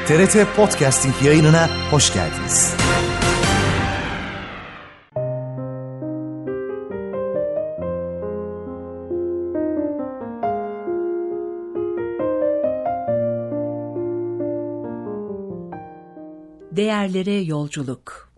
TRT Podcasting yayınına hoş geldiniz. Değerlere yolculuk.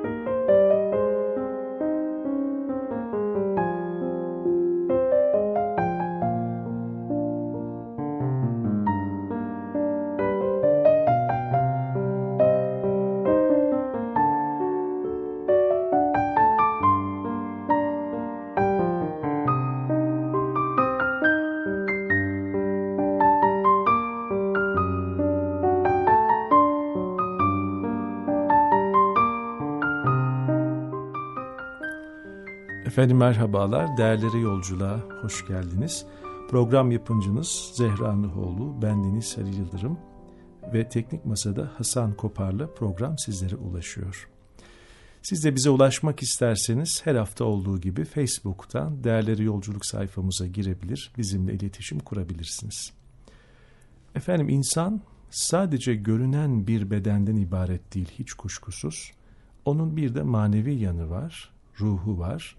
Efendim merhabalar, değerlere yolculuğa hoş geldiniz. Program yapımcınız Zehra Nuhoğlu, bendeniz Halil Yıldırım ve Teknik Masa'da Hasan Kopar'la program sizlere ulaşıyor. Siz de bize ulaşmak isterseniz her hafta olduğu gibi Facebook'tan Değerlere Yolculuk sayfamıza girebilir, bizimle iletişim kurabilirsiniz. Efendim insan sadece görünen bir bedenden ibaret değil hiç kuşkusuz. Onun bir de manevi yanı var, ruhu var.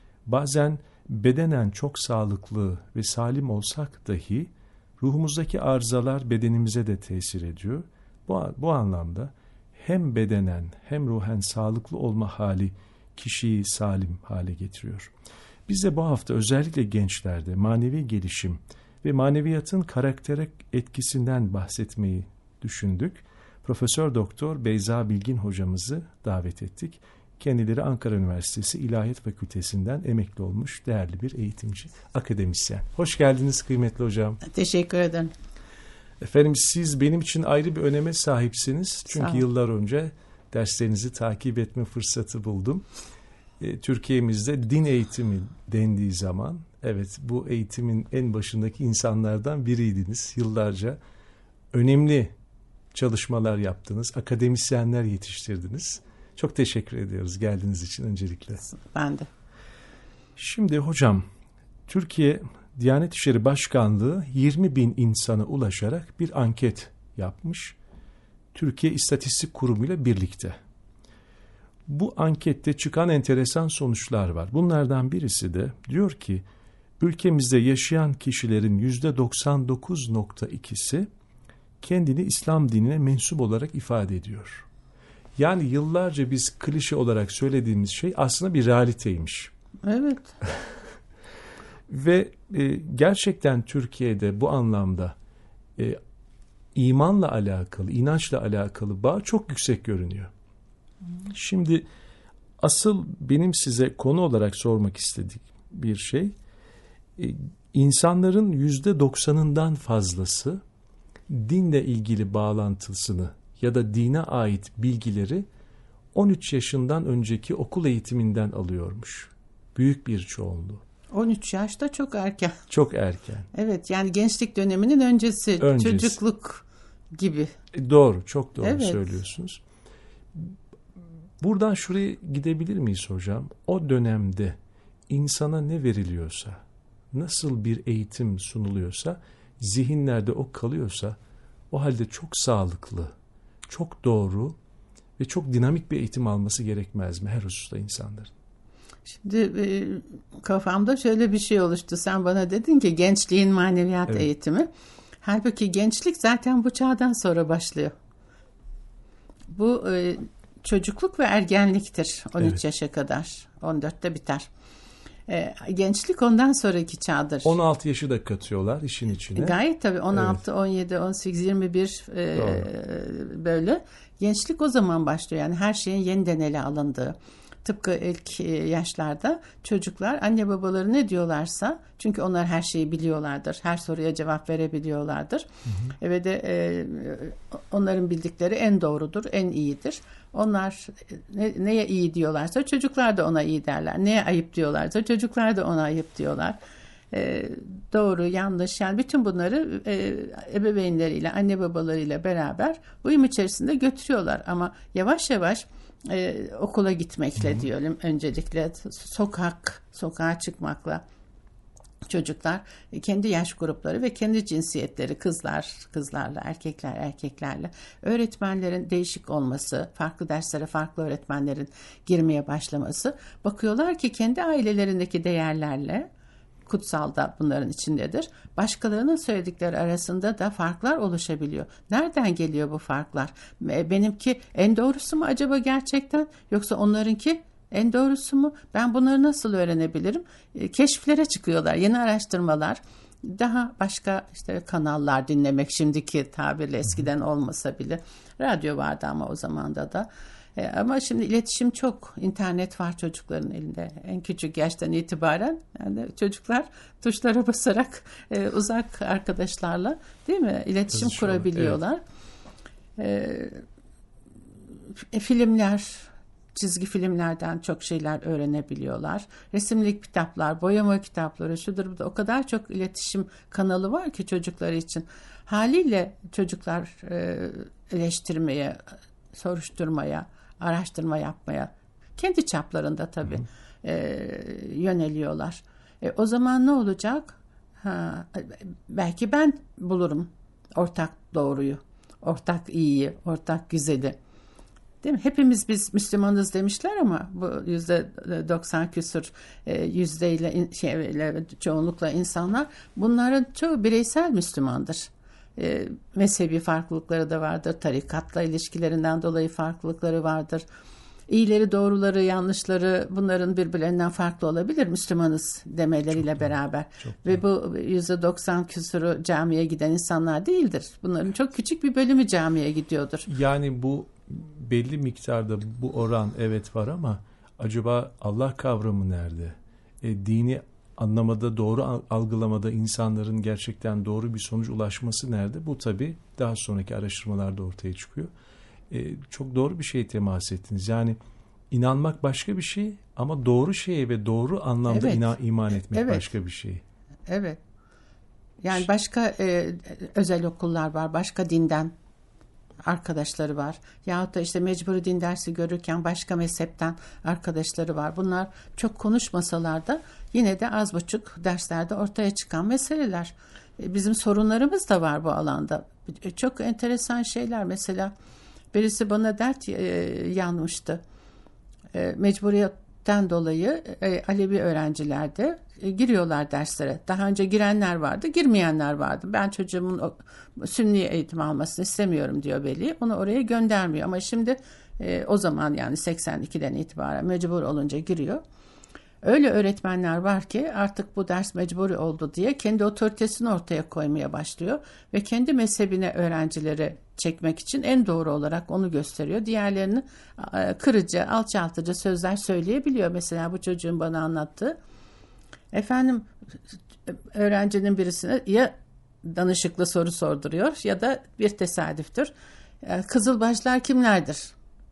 Bazen bedenen çok sağlıklı ve salim olsak dahi ruhumuzdaki arızalar bedenimize de tesir ediyor. Bu anlamda hem bedenen hem ruhen sağlıklı olma hali kişiyi salim hale getiriyor. Biz de bu hafta özellikle gençlerde manevi gelişim ve maneviyatın karaktere etkisinden bahsetmeyi düşündük. Profesör Doktor Beyza Bilgin hocamızı davet ettik. Kendileri Ankara Üniversitesi İlahiyat Fakültesinden emekli olmuş değerli bir eğitimci, akademisyen. Hoş geldiniz kıymetli hocam. Teşekkür ederim. Efendim siz benim için ayrı bir öneme sahipsiniz. Çünkü yıllar önce derslerinizi takip etme fırsatı buldum. Türkiye'mizde din eğitimi dendiği zaman, evet bu eğitimin en başındaki insanlardan biriydiniz. Yıllarca önemli çalışmalar yaptınız, akademisyenler yetiştirdiniz. Çok teşekkür ediyoruz geldiğiniz için öncelikle. Ben de. Şimdi hocam, Türkiye Diyanet İşleri Başkanlığı 20.000 insana ulaşarak bir anket yapmış. Türkiye İstatistik Kurumu ile birlikte. Bu ankette çıkan enteresan sonuçlar var. Bunlardan birisi de diyor ki, ülkemizde yaşayan kişilerin %99.2'si kendini İslam dinine mensup olarak ifade ediyor. Yani yıllarca biz klişe olarak söylediğimiz şey aslında bir realiteymiş. Evet. Ve gerçekten Türkiye'de bu anlamda imanla alakalı, inançla alakalı bağ çok yüksek görünüyor. Şimdi asıl benim size konu olarak sormak istediğim bir şey, insanların %90'ından fazlası dinle ilgili bağlantısını ya da dine ait bilgileri 13 yaşından önceki okul eğitiminden alıyormuş. Büyük bir çoğunluğu. 13 yaş da çok erken. Çok erken. Evet, yani gençlik döneminin öncesi. Çocukluk gibi. Doğru, çok doğru evet. Söylüyorsunuz. Buradan şuraya gidebilir miyiz hocam? O dönemde insana ne veriliyorsa, nasıl bir eğitim sunuluyorsa, zihinlerde o kalıyorsa, o halde çok sağlıklı, çok doğru ve çok dinamik bir eğitim alması gerekmez mi her hususta insanların? Şimdi kafamda şöyle bir şey oluştu. Sen bana dedin ki gençliğin maneviyat evet. eğitimi. Halbuki gençlik zaten bu çağdan sonra başlıyor. Bu çocukluk ve ergenliktir 13 evet. yaşa kadar. 14'te biter. Gençlik ondan sonraki çağdır. 16 yaşı da katıyorlar işin içine. Gayet tabii 16, evet. 17, 18, 21 böyle. Gençlik o zaman başlıyor. Yani her şeyin yeniden ele alındığı. Tıpkı ilk yaşlarda çocuklar anne babaları ne diyorlarsa, çünkü onlar her şeyi biliyorlardır. Her soruya cevap verebiliyorlardır. Hı hı. Ve de onların bildikleri en doğrudur, en iyidir. Onlar neye iyi diyorlarsa çocuklar da ona iyi derler. Neye ayıp diyorlarsa çocuklar da ona ayıp diyorlar. Doğru, yanlış, yani bütün bunları ebeveynleriyle, anne babalarıyla beraber uyum içerisinde götürüyorlar. Ama yavaş yavaş okula gitmekle diyelim öncelikle, sokağa çıkmakla, çocuklar kendi yaş grupları ve kendi cinsiyetleri, kızlarla, erkeklerle, öğretmenlerin değişik olması, farklı derslere farklı öğretmenlerin girmeye başlaması, bakıyorlar ki kendi ailelerindeki değerlerle, kutsal da bunların içindedir, başkalarının söyledikleri arasında da farklar oluşabiliyor. Nereden geliyor bu farklar? Benimki en doğrusu mu acaba gerçekten, yoksa onlarınki en doğrusu mu? Ben bunları nasıl öğrenebilirim? Keşiflere çıkıyorlar, yeni araştırmalar, daha başka işte kanallar dinlemek, şimdiki tabirle, eskiden olmasa bile radyo vardı ama o zamanda da. Ama şimdi iletişim çok, internet var çocukların elinde en küçük yaştan itibaren, yani çocuklar tuşlara basarak uzak arkadaşlarla, değil mi, iletişim kurabiliyorlar. Evet. Filmler, çizgi filmlerden çok şeyler öğrenebiliyorlar. Resimli kitaplar, boyama kitapları, şudur bu da, o kadar çok iletişim kanalı var ki çocuklar için. Haliyle çocuklar eleştirmeye, soruşturmaya, araştırma yapmaya, kendi çaplarında tabii yöneliyorlar. O zaman ne olacak? Belki ben bulurum ortak doğruyu, ortak iyiyi, ortak güzeli. Değil mi? Hepimiz biz Müslümanız demişler ama bu %90 küsur yüzdeyle çoğunlukla insanlar, bunların çoğu bireysel Müslümandır. Mezhebi farklılıkları da vardır. Tarikatla ilişkilerinden dolayı farklılıkları vardır. İyileri, doğruları, yanlışları, bunların birbirlerinden farklı olabilir Müslümanız demeleriyle beraber. Ve bu %90 küsuru camiye giden insanlar değildir. Bunların çok küçük bir bölümü camiye gidiyordur. Yani bu belli miktarda bu oran evet var ama acaba Allah kavramı nerede? Dini anlamada, doğru algılamada insanların gerçekten doğru bir sonuç ulaşması nerede? Bu tabii daha sonraki araştırmalarda ortaya çıkıyor. Çok doğru bir şeye temas ettiniz. Yani inanmak başka bir şey ama doğru şeye ve doğru anlamda iman etmek başka bir şey. Evet. Yani başka özel okullar var, başka dinden arkadaşları var. Yahut da işte mecburi din dersi görürken başka mezhepten arkadaşları var. Bunlar çok konuşmasalar da yine de az buçuk derslerde ortaya çıkan meseleler. Bizim sorunlarımız da var bu alanda. Çok enteresan şeyler. Mesela birisi bana dert yanmıştı. Mecburiyetten dolayı Alevi öğrencilerde giriyorlar derslere. Daha önce girenler vardı, girmeyenler vardı. Ben çocuğumun Sünni eğitim almasını istemiyorum diyor veli. Onu oraya göndermiyor. Ama şimdi o zaman, yani 82'den itibaren mecbur olunca giriyor. Öyle öğretmenler var ki artık bu ders mecburi oldu diye kendi otoritesini ortaya koymaya başlıyor. Ve kendi mezhebine öğrencileri çekmek için en doğru olarak onu gösteriyor. Diğerlerini kırıcı, alçaltıcı sözler söyleyebiliyor. Mesela bu çocuğun bana anlattığı. Efendim, öğrencinin birisine ya danışıklı soru sorduruyor ya da bir tesadüftür. Kızılbaşlar kimlerdir?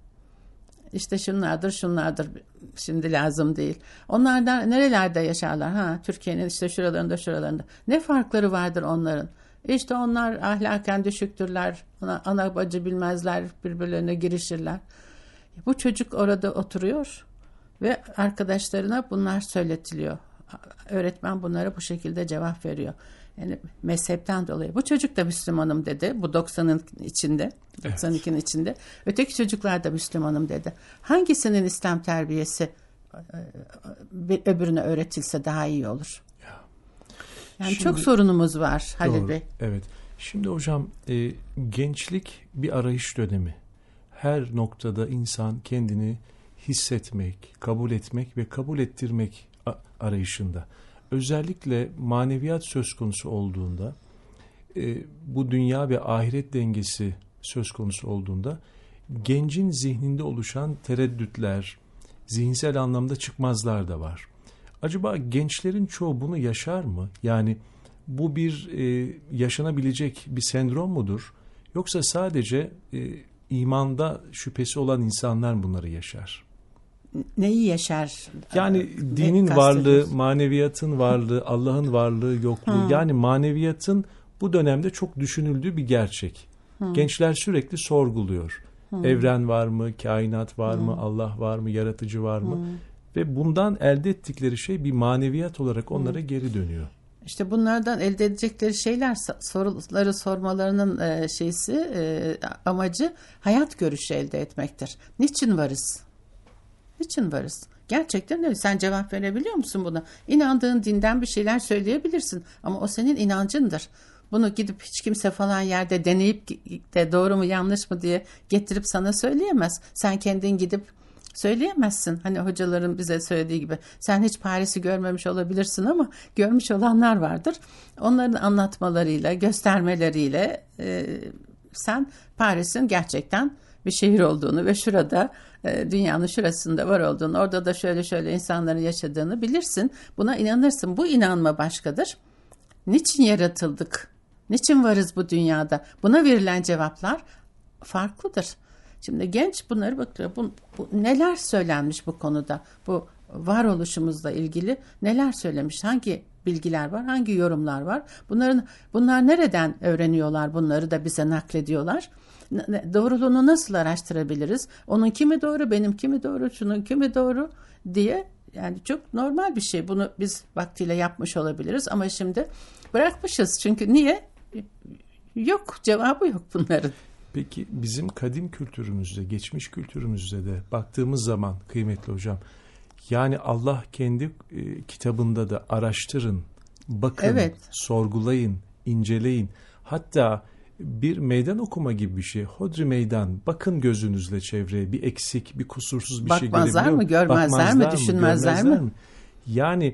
İşte şunlardır. Şimdi lazım değil. Onlardan nerelerde yaşarlar? Türkiye'nin işte şuralarında. Ne farkları vardır onların? İşte onlar ahlaken düşüktürler. Ana bacı bilmezler, birbirlerine girişirler. Bu çocuk orada oturuyor ve arkadaşlarına bunlar söyletiliyor. Öğretmen bunlara bu şekilde cevap veriyor. Yani mezhepten dolayı. Bu çocuk da Müslümanım dedi. Bu 90'ın içinde, 92'nin içinde. Öteki çocuklar da Müslümanım dedi. Hangisinin İslam terbiyesi öbürüne öğretilse daha iyi olur? Yani şimdi, çok sorunumuz var Halil Bey. Evet. Şimdi hocam, gençlik bir arayış dönemi. Her noktada insan kendini hissetmek, kabul etmek ve kabul ettirmek arayışında. Özellikle maneviyat söz konusu olduğunda, bu dünya ve ahiret dengesi söz konusu olduğunda gencin zihninde oluşan tereddütler, zihinsel anlamda çıkmazlar da var. Acaba gençlerin çoğu bunu yaşar mı? Yani bu bir yaşanabilecek bir sendrom mudur? Yoksa sadece imanda şüphesi olan insanlar bunları yaşar? Neyi yaşar? Yani dinin varlığı, maneviyatın varlığı, Allah'ın varlığı, yokluğu. Yani maneviyatın bu dönemde çok düşünüldüğü bir gerçek. Gençler sürekli sorguluyor. Evren var mı, kainat var mı, Allah var mı, yaratıcı var mı? Ve bundan elde ettikleri şey bir maneviyat olarak onlara geri dönüyor. İşte bunlardan elde edecekleri şeyler, soruları sormalarının amacı hayat görüşü elde etmektir. Niçin varız? Niçin varız? Gerçekten öyle. Sen cevap verebiliyor musun buna? İnandığın dinden bir şeyler söyleyebilirsin ama o senin inancındır. Bunu gidip hiç kimse falan yerde deneyip de doğru mu yanlış mı diye getirip sana söyleyemez. Sen kendin gidip söyleyemezsin. Hani hocaların bize söylediği gibi sen hiç Paris'i görmemiş olabilirsin ama görmüş olanlar vardır. Onların anlatmalarıyla, göstermeleriyle sen Paris'in gerçekten bir şehir olduğunu ve şurada dünyanın şurasında var olduğunu, orada da şöyle şöyle insanların yaşadığını bilirsin. Buna inanırsın. Bu inanma başkadır. Niçin yaratıldık? Niçin varız bu dünyada? Buna verilen cevaplar farklıdır. Şimdi genç bunları bakıyor. Bu neler söylenmiş bu konuda? Bu varoluşumuzla ilgili neler söylemiş? Hangi bilgiler var? Hangi yorumlar var? Bunlar nereden öğreniyorlar? Bunları da bize naklediyorlar. Doğruluğunu nasıl araştırabiliriz? Onun kimi doğru, benim kimi doğru, şunun kimi doğru diye. Yani çok normal bir şey. Bunu biz vaktiyle yapmış olabiliriz ama şimdi bırakmışız. Çünkü niye? Yok, cevabı yok bunların. Peki bizim kadim kültürümüzde, geçmiş kültürümüzde de baktığımız zaman kıymetli hocam, yani Allah kendi kitabında da araştırın, bakın, evet, sorgulayın, inceleyin. Hatta bir meydan okuma gibi bir şey. Hodri meydan, bakın gözünüzle çevreye, bir eksik, bir kusursuz bir şey görebiliyor. Bakmazlar mı, görmezler mi, düşünmezler mi? Yani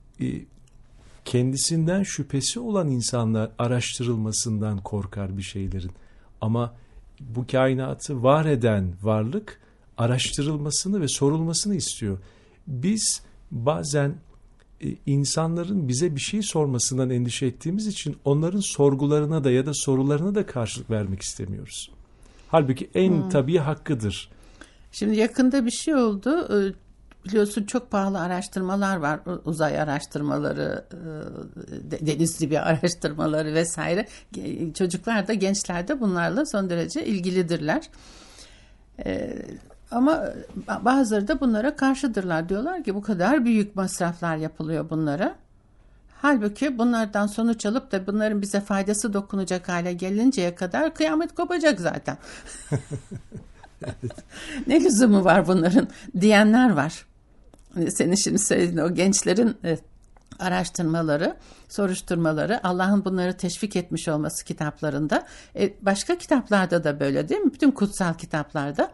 kendisinden şüphesi olan insanlar araştırılmasından korkar bir şeylerin. Ama bu kainatı var eden varlık araştırılmasını ve sorulmasını istiyor. Biz bazen insanların bize bir şey sormasından endişe ettiğimiz için onların sorgularına da ya da sorularına da karşılık vermek istemiyoruz. Halbuki en tabii hakkıdır. Şimdi yakında bir şey oldu. Biliyorsun çok pahalı araştırmalar var. Uzay araştırmaları, deniz dibi araştırmaları vesaire. Çocuklar da gençler de bunlarla son derece ilgilidirler. Ama bazıları da bunlara karşıdırlar. Diyorlar ki bu kadar büyük masraflar yapılıyor bunlara. Halbuki bunlardan sonuç alıp da bunların bize faydası dokunacak hale gelinceye kadar kıyamet kopacak zaten. Ne lüzumu var bunların diyenler var. Senin şimdi söylediğin o gençlerin araştırmaları, soruşturmaları, Allah'ın bunları teşvik etmiş olması kitaplarında, başka kitaplarda da böyle değil mi? Bütün kutsal kitaplarda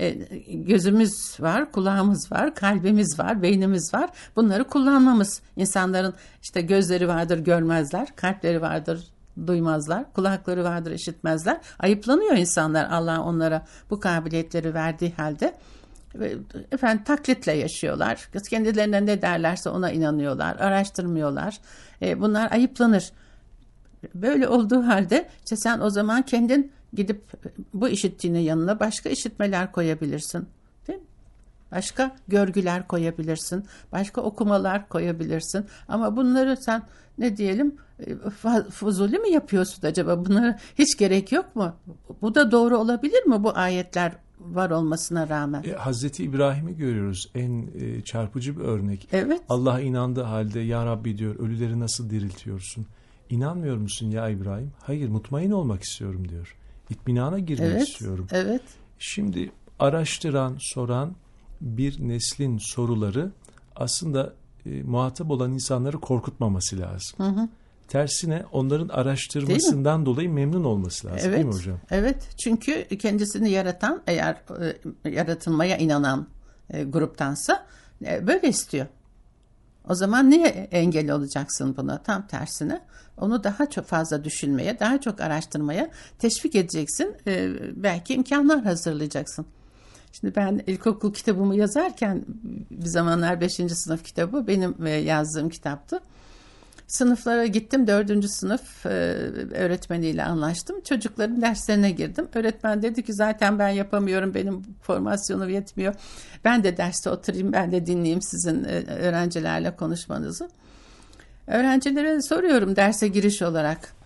gözümüz var, kulağımız var, kalbimiz var, beynimiz var. Bunları kullanmamız. İnsanların işte gözleri vardır, görmezler, kalpleri vardır, duymazlar, kulakları vardır, işitmezler. Ayıplanıyor insanlar, Allah onlara bu kabiliyetleri verdiği halde. Efendim taklitle yaşıyorlar. Kendilerine ne derlerse ona inanıyorlar, araştırmıyorlar. Bunlar ayıplanır. Böyle olduğu halde işte sen o zaman kendin gidip bu işittiğinin yanına başka işitmeler koyabilirsin. Değil mi? Başka görgüler koyabilirsin. Başka okumalar koyabilirsin. Ama bunları sen ne diyelim fuzuli mi yapıyorsun acaba? Bunlara hiç gerek yok mu? Bu da doğru olabilir mi bu ayetler var olmasına rağmen? Hazreti İbrahim'i görüyoruz. En çarpıcı bir örnek. Evet. Allah'a inandığı halde ya Rabbi diyor, ölüleri nasıl diriltiyorsun? İnanmıyor musun ya İbrahim? Hayır, mutmain olmak istiyorum diyor. İtminana girmek istiyorum. Evet. Şimdi araştıran, soran bir neslin soruları aslında muhatap olan insanları korkutmaması lazım. Hı. Tersine onların araştırmasından dolayı memnun olması lazım, değil mi hocam? Evet, çünkü kendisini yaratan, eğer yaratılmaya inanan gruptansa böyle istiyor. O zaman niye engel olacaksın buna? Tam tersine onu daha çok fazla düşünmeye, daha çok araştırmaya teşvik edeceksin. Belki imkanlar hazırlayacaksın. Şimdi ben ilkokul kitabımı yazarken, bir zamanlar 5. sınıf kitabı benim yazdığım kitaptı. Sınıflara gittim, 4. sınıf öğretmeniyle anlaştım. Çocukların derslerine girdim. Öğretmen dedi ki zaten ben yapamıyorum, benim formasyonum yetmiyor. Ben de derste oturayım, ben de dinleyeyim sizin öğrencilerle konuşmanızı. Öğrencilere soruyorum derse giriş olarak.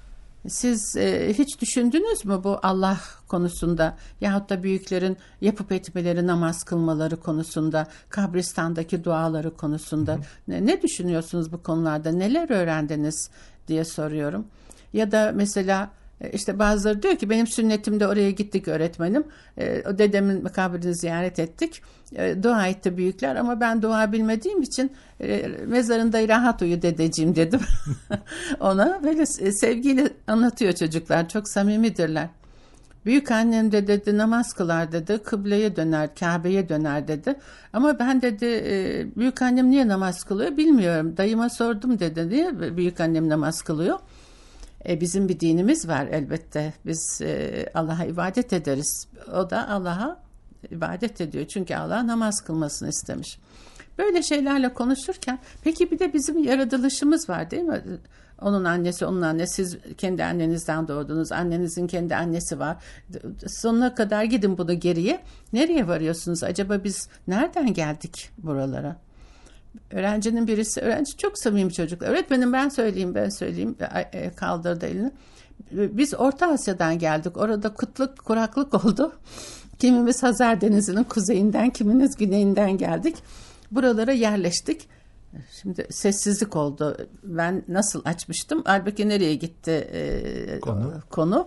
Siz hiç düşündünüz mü bu Allah konusunda yahut da büyüklerin yapıp etmeleri, namaz kılmaları konusunda, kabristandaki duaları konusunda ne düşünüyorsunuz bu konularda? Neler öğrendiniz diye soruyorum. Ya da mesela işte bazıları diyor ki benim sünnetimde oraya gittik öğretmenim. O dedemin kabrini ziyaret ettik. Dua etti büyükler ama ben dua bilmediğim için mezarında rahat uyu dedeciğim dedim. Ona böyle sevgiyle anlatıyor çocuklar. Çok samimidirler. Büyük annem de dedi namaz kılar dedi. Kıbleye döner, Kabe'ye döner dedi. Ama ben dedi büyük annem niye namaz kılıyor bilmiyorum. Dayıma sordum dedi. Niye büyük annem namaz kılıyor? Bizim bir dinimiz var elbette. Biz Allah'a ibadet ederiz. O da Allah'a ibadet ediyor. Çünkü Allah namaz kılmasını istemiş. Böyle şeylerle konuşurken peki bir de bizim yaratılışımız var değil mi? Onun annesi, onun annesi. Siz kendi annenizden doğdunuz. Annenizin kendi annesi var. Sonuna kadar gidin bunu geriye. Nereye varıyorsunuz? Acaba biz nereden geldik buralara? Öğrencinin birisi, öğrenci çok samimi çocuklar. Öğretmenim ben söyleyeyim. Kaldırdı elini. Biz Orta Asya'dan geldik. Orada kıtlık, kuraklık oldu. Kimimiz Hazar Denizi'nin kuzeyinden, kimimiz güneyinden geldik. Buralara yerleştik. Şimdi sessizlik oldu. Ben nasıl açmıştım? Halbuki nereye gitti konu?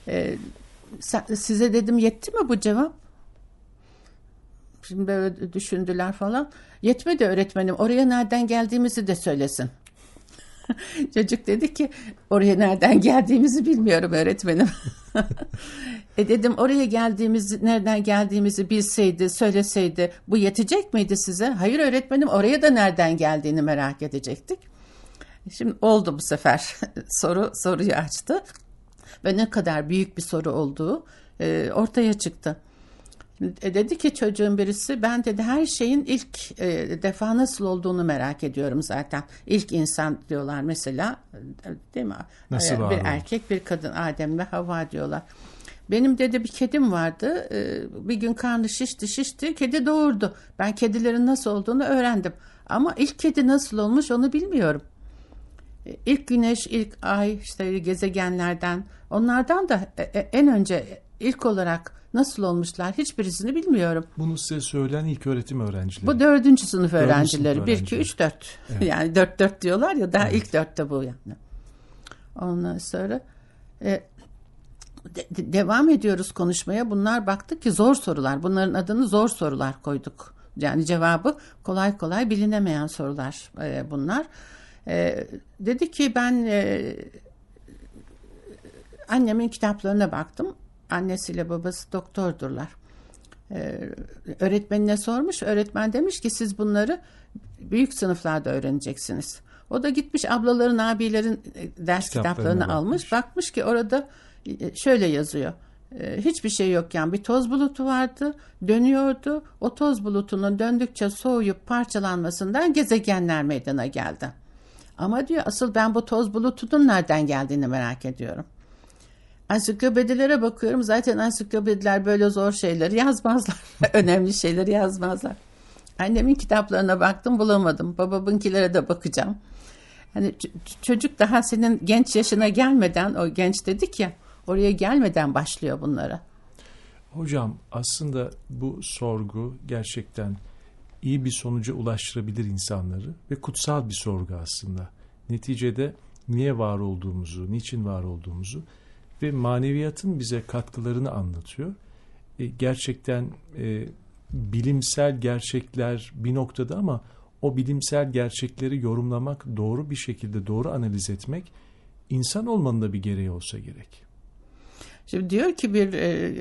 Size dedim yetti mi bu cevap? Şimdi böyle düşündüler falan. Yetmedi öğretmenim. Oraya nereden geldiğimizi de söylesin. Çocuk dedi ki oraya nereden geldiğimizi bilmiyorum öğretmenim. Dedim oraya nereden geldiğimizi bilseydi, söyleseydi bu yetecek miydi size? Hayır öğretmenim oraya da nereden geldiğini merak edecektik. Şimdi oldu bu sefer. Soruyu açtı. Ve ne kadar büyük bir soru olduğu ortaya çıktı. Dedi ki çocuğun birisi ben dedi her şeyin ilk defa nasıl olduğunu merak ediyorum zaten. İlk insan diyorlar mesela değil mi? Nasıl bir erkek bir kadın Adem ve Havva diyorlar. Benim dedi bir kedim vardı. Bir gün karnı şişti. Kedi doğurdu. Ben kedilerin nasıl olduğunu öğrendim. Ama ilk kedi nasıl olmuş onu bilmiyorum. İlk güneş, ilk ay, işte gezegenlerden, onlardan da en önce ilk olarak nasıl olmuşlar hiçbirisini bilmiyorum. Bunu size söyleyen ilk öğretim öğrencileri. Bu 4. sınıf öğrencileri. 1, 2, 3, 4. Evet. Yani 4 diyorlar ya daha ilk 4'te bu yani. Ondan sonra devam ediyoruz konuşmaya. Bunlar baktık ki zor sorular. Bunların adını zor sorular koyduk. Yani cevabı kolay kolay bilinemeyen sorular bunlar. Dedi ki ben annemin kitaplarına baktım. Annesiyle babası doktordurlar. Öğretmenine sormuş. Öğretmen demiş ki siz bunları büyük sınıflarda öğreneceksiniz. O da gitmiş ablaların, abilerin ders kitaplarını almış. Bakmış ki orada şöyle yazıyor. Hiçbir şey yokken bir toz bulutu vardı. Dönüyordu. O toz bulutunun döndükçe soğuyup parçalanmasından gezegenler meydana geldi. Ama diyor asıl ben bu toz bulutunun nereden geldiğini merak ediyorum. Ansiklopedilere bakıyorum. Zaten ansiklopediler böyle zor şeyleri yazmazlar. Önemli şeyleri yazmazlar. Annemin kitaplarına baktım bulamadım. Babamınkilere de bakacağım. Hani çocuk daha senin genç yaşına gelmeden o genç dedik ya oraya gelmeden başlıyor bunlara. Hocam aslında bu sorgu gerçekten iyi bir sonuca ulaştırabilir insanları ve kutsal bir sorgu aslında. Neticede niye var olduğumuzu, niçin var olduğumuzu ve maneviyatın bize katkılarını anlatıyor. Gerçekten bilimsel gerçekler bir noktada ama o bilimsel gerçekleri yorumlamak, doğru bir şekilde doğru analiz etmek insan olmanın da bir gereği olsa gerek. Şimdi diyor ki bir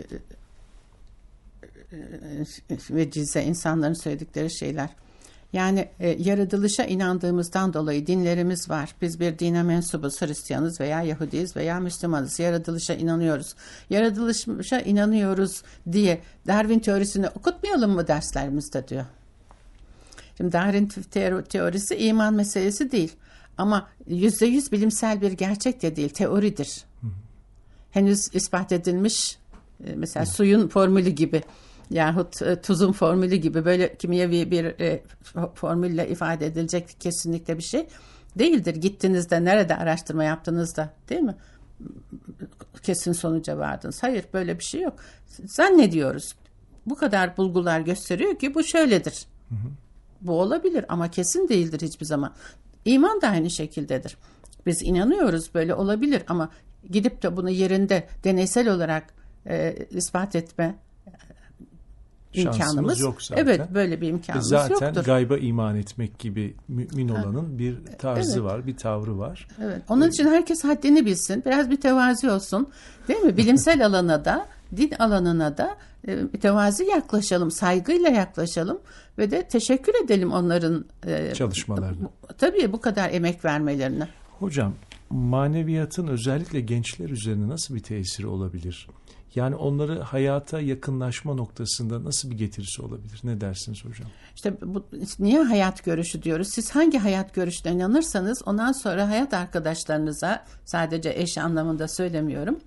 vecize insanların söyledikleri şeyler. Yani yaratılışa inandığımızdan dolayı dinlerimiz var. Biz bir dine mensubuz, Hristiyanız veya Yahudiyiz veya Müslümanız. Yaratılışa inanıyoruz. Yaratılışa inanıyoruz diye Darwin teorisini okutmayalım mı derslerimizde diyor. Şimdi Darwin teorisi iman meselesi değil. Ama %100 bilimsel bir gerçek de değil, teoridir. Henüz ispat edilmiş mesela suyun formülü gibi yahut tuzun formülü gibi böyle kimyevi bir formülle ifade edilecek kesinlikle bir şey değildir. Gittiğinizde nerede araştırma yaptığınızda değil mi? kesin sonuca vardınız. Hayır, böyle bir şey yok. Zannediyoruz. Bu kadar bulgular gösteriyor ki bu şöyledir. Bu olabilir ama kesin değildir hiçbir zaman. İman da aynı şekildedir. Biz inanıyoruz böyle olabilir ama gidip de bunu yerinde deneysel olarak ispat etme imkanımız yok zaten. Evet, böyle bir imkanımız zaten yoktur. Zaten gayba iman etmek gibi mümin olanın bir tarzı var, bir tavrı var. Evet. Onun için herkes haddini bilsin, biraz bir tevazi olsun, değil mi? Bilimsel alana da, din alanına da tevazi yaklaşalım, saygıyla yaklaşalım ve de teşekkür edelim onların çalışmalarına. Tabii bu kadar emek vermelerine. Hocam, maneviyatın özellikle gençler üzerine nasıl bir tesiri olabilir? Yani onları hayata yakınlaşma noktasında nasıl bir getirisi olabilir? Ne dersiniz hocam? İşte niye hayat görüşü diyoruz? Siz hangi hayat görüşüne inanırsanız ondan sonra hayat arkadaşlarınıza, sadece eş anlamında söylemiyorum,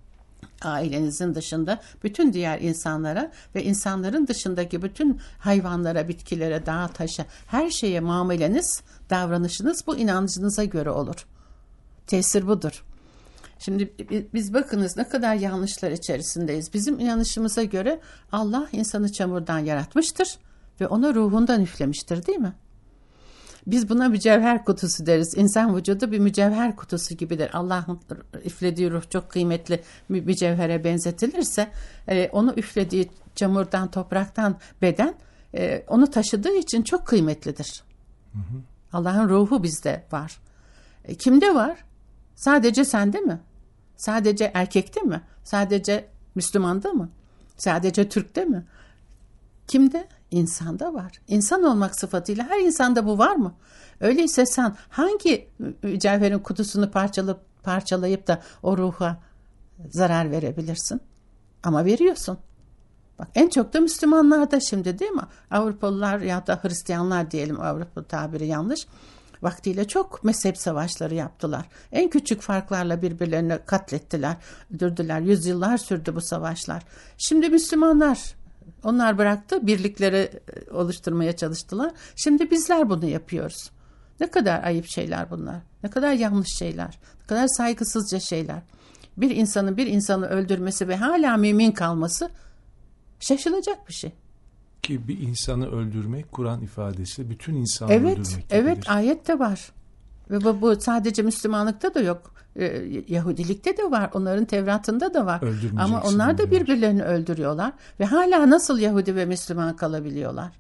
ailenizin dışında bütün diğer insanlara ve insanların dışındaki bütün hayvanlara, bitkilere, dağa, taşa, her şeye muameleniz, davranışınız bu inancınıza göre olur. Tesir budur. Şimdi biz bakınız ne kadar yanlışlar içerisindeyiz. Bizim inanışımıza göre Allah insanı çamurdan yaratmıştır ve ona ruhundan üflemiştir, değil mi? Biz buna mücevher kutusu deriz. İnsan vücudu bir mücevher kutusu gibidir. Allah'ın üflediği ruh çok kıymetli bir mücevhere benzetilirse onu üflediği çamurdan, topraktan beden onu taşıdığı için çok kıymetlidir. Allah'ın ruhu bizde var. Kimde var? Sadece sende mi? Sadece erkekte mi? Sadece Müslümanda mı? Sadece Türk'te mi? Kimde? İnsanda var. İnsan olmak sıfatıyla her insanda bu var mı? Öyleyse sen hangi mücevherin kutusunu parçalayıp da o ruha zarar verebilirsin? Ama veriyorsun. Bak, en çok da Müslümanlarda şimdi, değil mi? Avrupalılar ya da Hristiyanlar diyelim, Avrupa tabiri yanlış. Vaktiyle çok mezhep savaşları yaptılar. En küçük farklarla birbirlerini katlettiler, öldürdüler. Yüzyıllar sürdü bu savaşlar. Şimdi Müslümanlar, onlar bıraktı, birlikleri oluşturmaya çalıştılar. Şimdi bizler bunu yapıyoruz. Ne kadar ayıp şeyler bunlar. Ne kadar yanlış şeyler. Ne kadar saygısızca şeyler. Bir insanın bir insanı öldürmesi ve hala mümin kalması şaşılacak bir şey. Ki bir insanı öldürmek Kur'an ifadesi bütün insanı öldürmek gibidir. Evet, ayette var. Ve bu sadece Müslümanlıkta da yok. Yahudilikte de var. Onların Tevrat'ında da var. Ama onlar da birbirlerini öldürüyorlar. Ve hala nasıl Yahudi ve Müslüman kalabiliyorlar?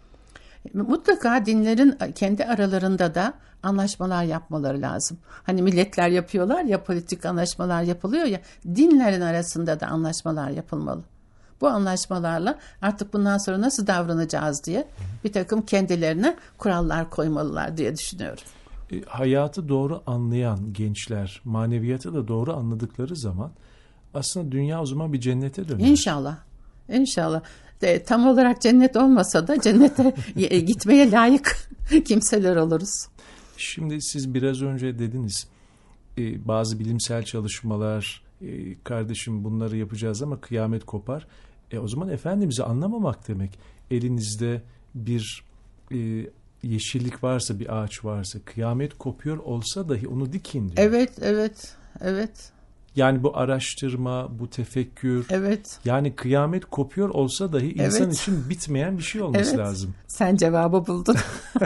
Mutlaka dinlerin kendi aralarında da anlaşmalar yapmaları lazım. Hani milletler yapıyorlar ya, politik anlaşmalar yapılıyor ya, dinlerin arasında da anlaşmalar yapılmalı. Bu anlaşmalarla artık bundan sonra nasıl davranacağız diye bir takım kendilerine kurallar koymalılar diye düşünüyorum. Hayatı doğru anlayan gençler, maneviyatı da doğru anladıkları zaman aslında dünya o zaman bir cennete döner. İnşallah. İnşallah. Tam olarak cennet olmasa da cennete gitmeye layık kimseler oluruz. Şimdi siz biraz önce dediniz, bazı bilimsel çalışmalar, kardeşim bunları yapacağız ama kıyamet kopar. O zaman Efendimiz'i anlamamak demek. Elinizde bir yeşillik varsa, bir ağaç varsa, kıyamet kopuyor olsa dahi onu dikin diyor. Evet. Yani bu araştırma, bu tefekkür. Evet. Yani kıyamet kopuyor olsa dahi insan için bitmeyen bir şey olması lazım. Sen cevabı buldun.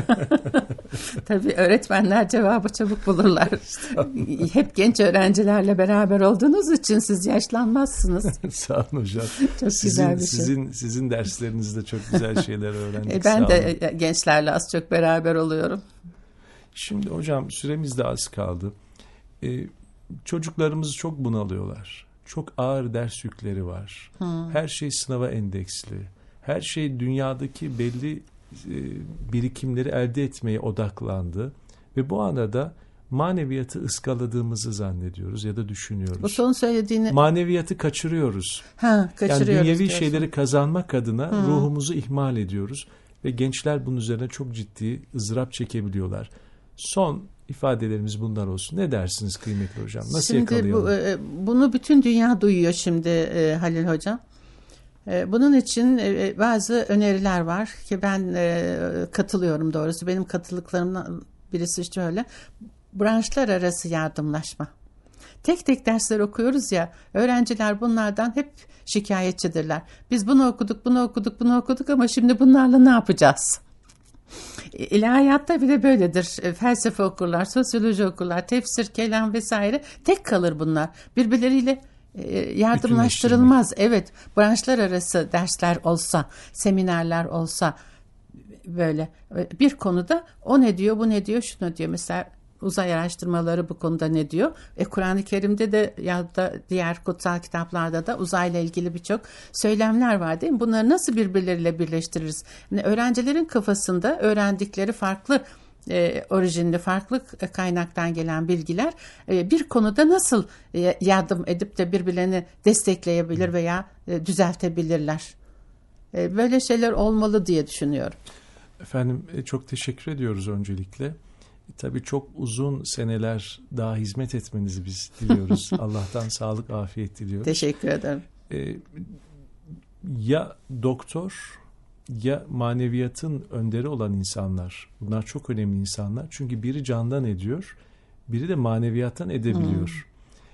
Tabii öğretmenler cevabı çabuk bulurlar. Hep genç öğrencilerle beraber olduğunuz için siz yaşlanmazsınız. Sağ olun hocam. Çok güzel bir şey. Sizin derslerinizde çok güzel şeyler öğrendik. Ben de gençlerle az çok beraber oluyorum. Şimdi hocam süremiz de az kaldı. Çocuklarımız çok bunalıyorlar. Çok ağır ders yükleri var. Her şey sınava endeksli. Her şey dünyadaki belli birikimleri elde etmeye odaklandı. Ve bu anada maneviyatı ıskaladığımızı zannediyoruz ya da düşünüyoruz. Bu son söylediğini... Maneviyatı kaçırıyoruz. Kaçırıyoruz. Yani dünyevi şeyleri kazanmak adına ruhumuzu ihmal ediyoruz. Ve gençler bunun üzerine çok ciddi ızdırap çekebiliyorlar. Son ifadelerimiz bunlar olsun. Ne dersiniz kıymetli hocam? Nasıl yakalayalım? Bunu bütün dünya duyuyor şimdi Halil Hocam. Bunun için bazı öneriler var ki ben katılıyorum doğrusu. Benim katılıklarımdan birisi şöyle. Branşlar arası yardımlaşma. tek tek dersler okuyoruz ya, öğrenciler bunlardan hep şikayetçidirler. Biz bunu okuduk ama şimdi bunlarla ne yapacağız? İlahiyatta bile böyledir. Felsefe okurlar, sosyoloji okurlar, tefsir, kelam vesaire, tek kalır bunlar. Birbirleriyle yardımlaştırılmaz. Evet, branşlar arası dersler olsa, seminerler olsa, böyle bir konuda o ne diyor, bu ne diyor, şu ne diyor. Mesela uzay araştırmaları bu konuda ne diyor? Kur'an-ı Kerim'de de ya da diğer kutsal kitaplarda da uzayla ilgili birçok söylemler var, değil mi? Bunları nasıl birbirleriyle birleştiririz? Yani öğrencilerin kafasında öğrendikleri farklı orijinli, farklı kaynaktan gelen bilgiler bir konuda nasıl yardım edip de birbirlerini destekleyebilir veya düzeltebilirler? Böyle şeyler olmalı diye düşünüyorum. Efendim çok teşekkür ediyoruz öncelikle. Tabii çok uzun seneler daha hizmet etmenizi biz diliyoruz. Allah'tan sağlık, afiyet diliyoruz. Teşekkür ederim. Ya doktor ya maneviyatın önderi olan insanlar. Bunlar çok önemli insanlar. Çünkü biri candan ediyor, biri de maneviyattan edebiliyor.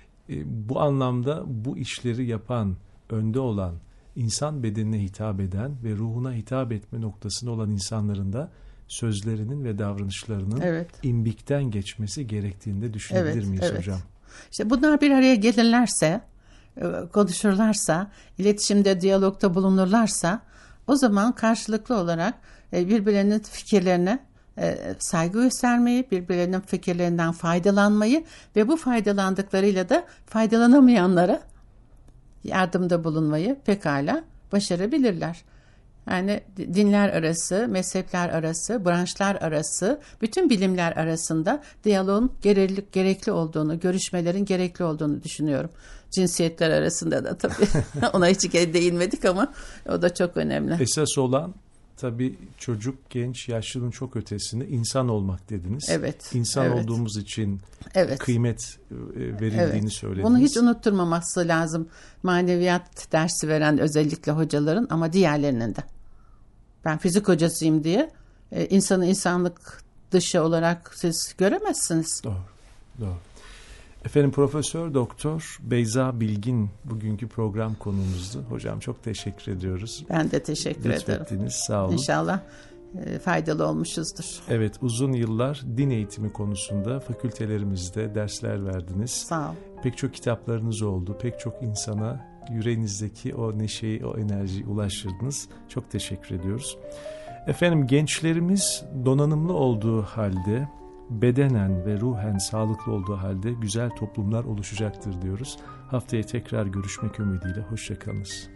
Bu anlamda bu işleri yapan, önde olan, insan bedenine hitap eden ve ruhuna hitap etme noktasında olan insanların da sözlerinin ve davranışlarının imbikten geçmesi gerektiğini de düşünebilir miyiz hocam? İşte bunlar bir araya gelirlerse, konuşurlarsa, iletişimde, diyalogta bulunurlarsa, o zaman karşılıklı olarak birbirlerinin fikirlerine saygı göstermeyi, birbirlerinin fikirlerinden faydalanmayı ve bu faydalandıklarıyla da faydalanamayanlara yardımda bulunmayı pekala başarabilirler. Yani dinler arası, mezhepler arası, branşlar arası, bütün bilimler arasında diyaloğun gerekli olduğunu, görüşmelerin gerekli olduğunu düşünüyorum. Cinsiyetler arasında da tabii ona hiç değinmedik ama o da çok önemli. Esas olan tabii çocuk, genç, yaşlının çok ötesinde insan olmak dediniz. Evet. İnsan olduğumuz için kıymet verildiğini söylediniz. Bunu hiç unutturmaması lazım maneviyat dersi veren özellikle hocaların ama diğerlerinin de. Ben fizik hocasıyım diye insanı insanlık dışı olarak siz göremezsiniz. Doğru. Efendim Profesör Doktor Beyza Bilgin bugünkü program konuğumuzdu. Hocam çok teşekkür ediyoruz. Ben de teşekkür ederim. Sağ olun. İnşallah faydalı olmuşuzdur. Evet, uzun yıllar din eğitimi konusunda fakültelerimizde dersler verdiniz. Sağ ol. Pek çok kitaplarınız oldu. Pek çok insana yüreğinizdeki o neşeyi, o enerjiyi ulaştırdınız. Çok teşekkür ediyoruz. Efendim gençlerimiz donanımlı olduğu halde, bedenen ve ruhen sağlıklı olduğu halde güzel toplumlar oluşacaktır diyoruz. Haftaya tekrar görüşmek ümidiyle. Hoşçakalınız.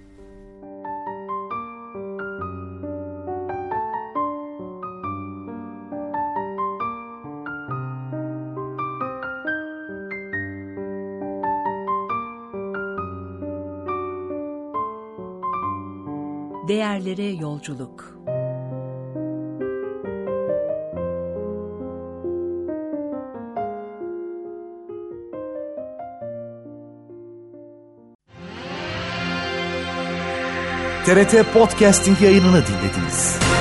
Değerlere yolculuk. TRT Podcasting yayınını dinlediniz.